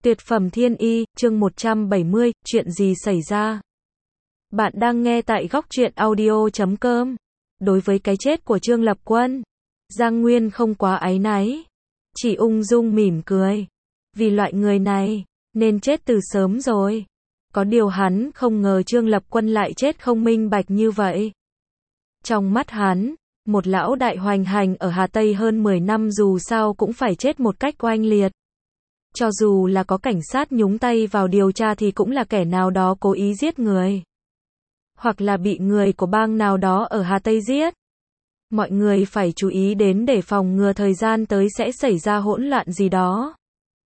Tuyệt phẩm thiên y, chương 170, chuyện gì xảy ra? Bạn đang nghe tại góc truyện audio.com. Đối với cái chết của Trương Lập Quân, Giang Nguyên không quá áy náy, chỉ ung dung mỉm cười. Vì loại người này, nên chết từ sớm rồi. Có điều hắn không ngờ Trương Lập Quân lại chết không minh bạch như vậy. Trong mắt hắn, một lão đại hoành hành ở Hà Tây hơn 10 năm dù sao cũng phải chết một cách oanh liệt. Cho dù là có cảnh sát nhúng tay vào điều tra thì cũng là kẻ nào đó cố ý giết người. Hoặc là bị người của bang nào đó ở Hà Tây giết. Mọi người phải chú ý đến để phòng ngừa thời gian tới sẽ xảy ra hỗn loạn gì đó.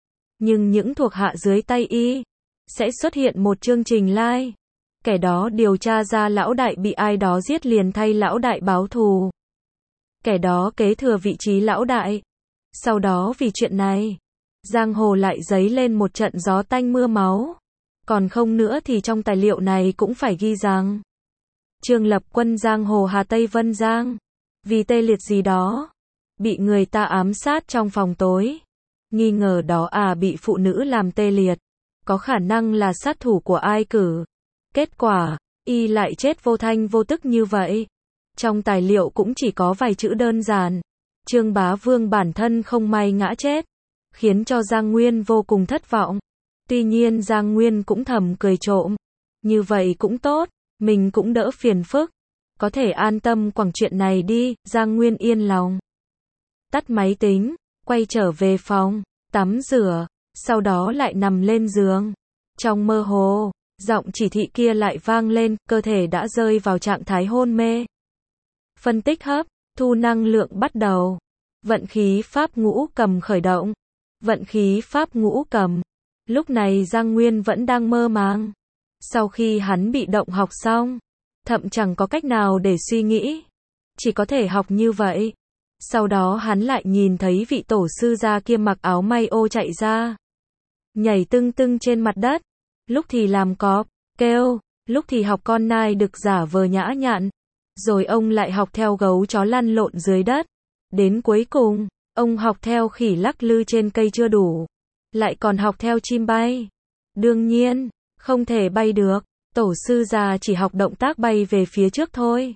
Nhưng những thuộc hạ dưới tay y, sẽ xuất hiện một chương trình live. Kẻ đó điều tra ra lão đại bị ai đó giết liền thay lão đại báo thù. Kẻ đó kế thừa vị trí lão đại. Sau đó vì chuyện này, giang hồ lại dấy lên một trận gió tanh mưa máu. Còn không nữa thì trong tài liệu này cũng phải ghi rằng Trương Lập Quân giang hồ Hà Tây Vân Giang, vì tê liệt gì đó, bị người ta ám sát trong phòng tối. Nghi ngờ đó bị phụ nữ làm tê liệt, có khả năng là sát thủ của ai cử. Kết quả, y lại chết vô thanh vô tức như vậy. Trong tài liệu cũng chỉ có vài chữ đơn giản. Trương Bá Vương bản thân không may ngã chết, khiến cho Giang Nguyên vô cùng thất vọng. Tuy nhiên Giang Nguyên cũng thầm cười trộm. Như vậy cũng tốt, mình cũng đỡ phiền phức. Có thể an tâm quẳng chuyện này đi, Giang Nguyên yên lòng. Tắt máy tính, quay trở về phòng, tắm rửa, sau đó lại nằm lên giường. Trong mơ hồ, giọng chỉ thị kia lại vang lên, cơ thể đã rơi vào trạng thái hôn mê. Phân tích hấp, thu năng lượng bắt đầu. Vận khí pháp ngũ cầm khởi động. Vận khí pháp ngũ cầm. Lúc này Giang Nguyên vẫn đang mơ màng. Sau khi hắn bị động học xong, thậm chẳng có cách nào để suy nghĩ. Chỉ có thể học như vậy. Sau đó hắn lại nhìn thấy vị tổ sư gia kia mặc áo may ô chạy ra. Nhảy tưng tưng trên mặt đất. Lúc thì làm cọp, kêu, lúc thì học con nai đực giả vờ nhã nhặn. Rồi ông lại học theo gấu chó lăn lộn dưới đất. Đến cuối cùng, ông học theo khỉ lắc lư trên cây chưa đủ. Lại còn học theo chim bay. Đương nhiên, không thể bay được. Tổ sư già chỉ học động tác bay về phía trước thôi.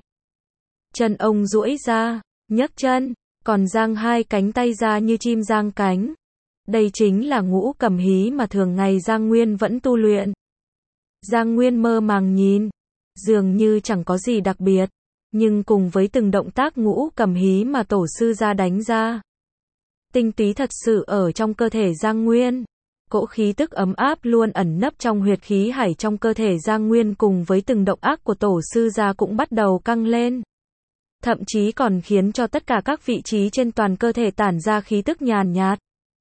Chân ông duỗi ra, nhấc chân, còn giang hai cánh tay ra như chim giang cánh. Đây chính là ngũ cầm hí mà thường ngày Giang Nguyên vẫn tu luyện. Giang Nguyên mơ màng nhìn, dường như chẳng có gì đặc biệt. Nhưng cùng với từng động tác ngũ cầm hí mà tổ sư gia đánh ra, tinh túy thật sự ở trong cơ thể Giang Nguyên. Cỗ khí tức ấm áp luôn ẩn nấp trong huyệt khí hải trong cơ thể Giang Nguyên cùng với từng động tác của tổ sư gia cũng bắt đầu căng lên. Thậm chí còn khiến cho tất cả các vị trí trên toàn cơ thể tản ra khí tức nhàn nhạt.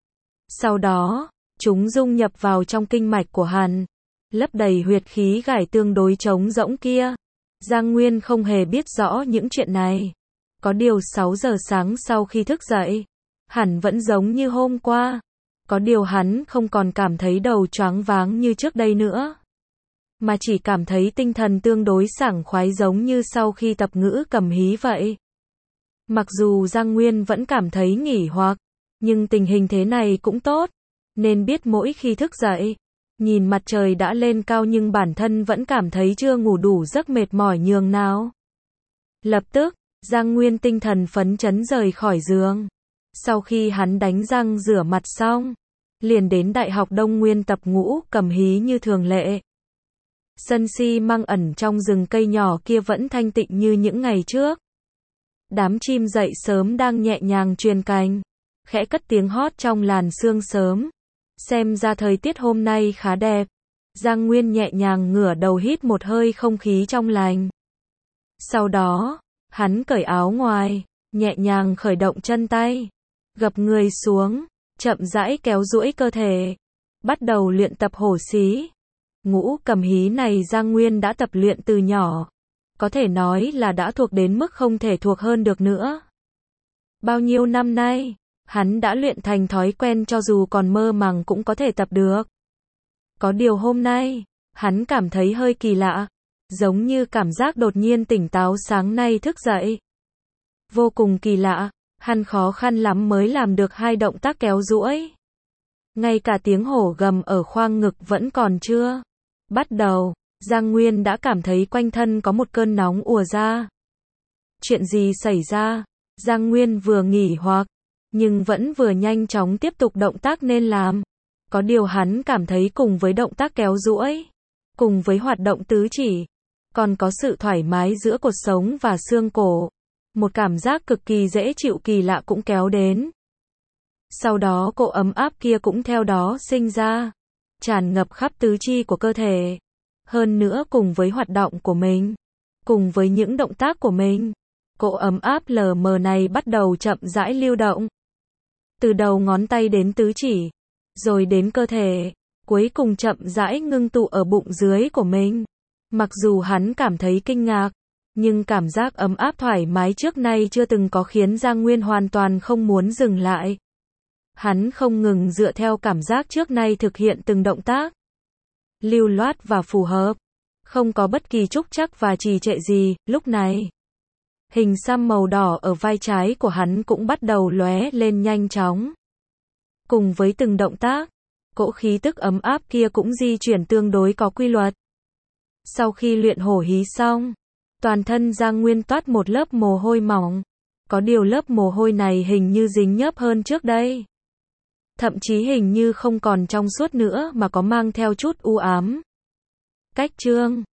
Sau đó, chúng dung nhập vào trong kinh mạch của hắn, lấp đầy huyệt khí gải tương đối trống rỗng kia. Giang Nguyên không hề biết rõ những chuyện này. Có điều 6 giờ sáng sau khi thức dậy, hẳn vẫn giống như hôm qua. Có điều hắn không còn cảm thấy đầu choáng váng như trước đây nữa, mà chỉ cảm thấy tinh thần tương đối sảng khoái giống như sau khi tập ngữ cầm hí vậy. Mặc dù Giang Nguyên vẫn cảm thấy nghỉ hoặc, nhưng tình hình thế này cũng tốt, nên biết mỗi khi thức dậy, nhìn mặt trời đã lên cao nhưng bản thân vẫn cảm thấy chưa ngủ đủ giấc mệt mỏi nhường nào. Lập tức, Giang Nguyên tinh thần phấn chấn rời khỏi giường. Sau khi hắn đánh răng rửa mặt xong, liền đến Đại học Đông Nguyên tập ngũ cầm hí như thường lệ. Sân xi măng ẩn trong rừng cây nhỏ kia vẫn thanh tịnh như những ngày trước. Đám chim dậy sớm đang nhẹ nhàng truyền cánh, khẽ cất tiếng hót trong làn sương sớm. Xem ra thời tiết hôm nay khá đẹp. Giang Nguyên nhẹ nhàng ngửa đầu hít một hơi không khí trong lành. Sau đó, hắn cởi áo ngoài, nhẹ nhàng khởi động chân tay, gập người xuống, chậm rãi kéo duỗi cơ thể, bắt đầu luyện tập hổ xí. Ngũ cầm hí này Giang Nguyên đã tập luyện từ nhỏ, có thể nói là đã thuộc đến mức không thể thuộc hơn được nữa. Bao nhiêu năm nay, hắn đã luyện thành thói quen cho dù còn mơ màng cũng có thể tập được. Có điều hôm nay, hắn cảm thấy hơi kỳ lạ, giống như cảm giác đột nhiên tỉnh táo sáng nay thức dậy. Vô cùng kỳ lạ, hắn khó khăn lắm mới làm được hai động tác kéo duỗi. Ngay cả tiếng hổ gầm ở khoang ngực vẫn còn chưa bắt đầu, Giang Nguyên đã cảm thấy quanh thân có một cơn nóng ùa ra. Chuyện gì xảy ra? Giang Nguyên vừa nghỉ hoặc, nhưng vẫn vừa nhanh chóng tiếp tục động tác nên làm. Có điều hắn cảm thấy cùng với động tác kéo duỗi, cùng với hoạt động tứ chỉ, còn có sự thoải mái giữa cột sống và xương cổ. Một cảm giác cực kỳ dễ chịu kỳ lạ cũng kéo đến. Sau đó cỗ ấm áp kia cũng theo đó sinh ra, tràn ngập khắp tứ chi của cơ thể. Hơn nữa cùng với hoạt động của mình, cùng với những động tác của mình, cỗ ấm áp lờ mờ này bắt đầu chậm rãi lưu động. Từ đầu ngón tay đến tứ chỉ, rồi đến cơ thể, cuối cùng chậm rãi ngưng tụ ở bụng dưới của mình. Mặc dù hắn cảm thấy kinh ngạc, nhưng cảm giác ấm áp thoải mái trước nay chưa từng có khiến Giang Nguyên hoàn toàn không muốn dừng lại. Hắn không ngừng dựa theo cảm giác trước nay thực hiện từng động tác. Lưu loát và phù hợp. Không có bất kỳ trúc trắc và trì trệ gì, lúc này. Hình xăm màu đỏ ở vai trái của hắn cũng bắt đầu lóe lên nhanh chóng. Cùng với từng động tác, cỗ khí tức ấm áp kia cũng di chuyển tương đối có quy luật. Sau khi luyện hổ hí xong, toàn thân Giang Nguyên toát một lớp mồ hôi mỏng. Có điều lớp mồ hôi này hình như dính nhớp hơn trước đây. Thậm chí hình như không còn trong suốt nữa mà có mang theo chút u ám. Cách chương